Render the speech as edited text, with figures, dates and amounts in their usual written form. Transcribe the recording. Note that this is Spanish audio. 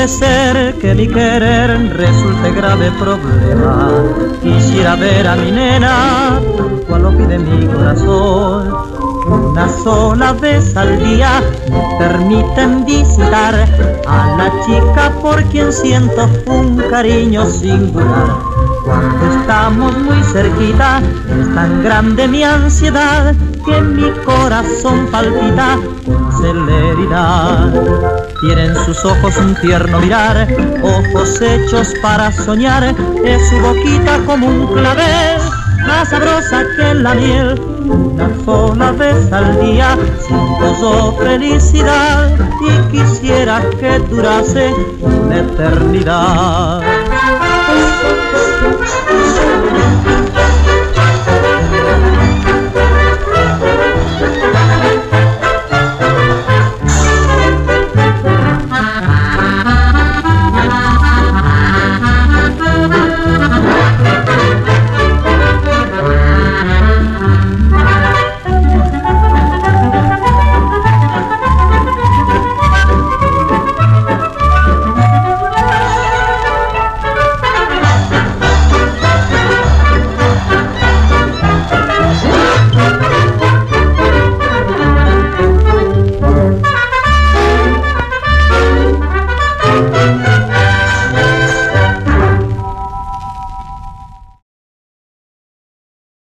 puede ser que mi querer resulte grave problema. Quisiera ver a mi nena, tal cual lo pide mi corazón. Una sola vez al día me permiten visitar a la chica por quien siento un cariño singular. Cuando estamos muy cerquita, es tan grande mi ansiedad que mi corazón palpita con celeridad. Tienen sus ojos un tierno mirar, ojos hechos para soñar, es su boquita como un clavel, más sabrosa que la miel. Una sola vez al día siento su felicidad y quisiera que durase una eternidad.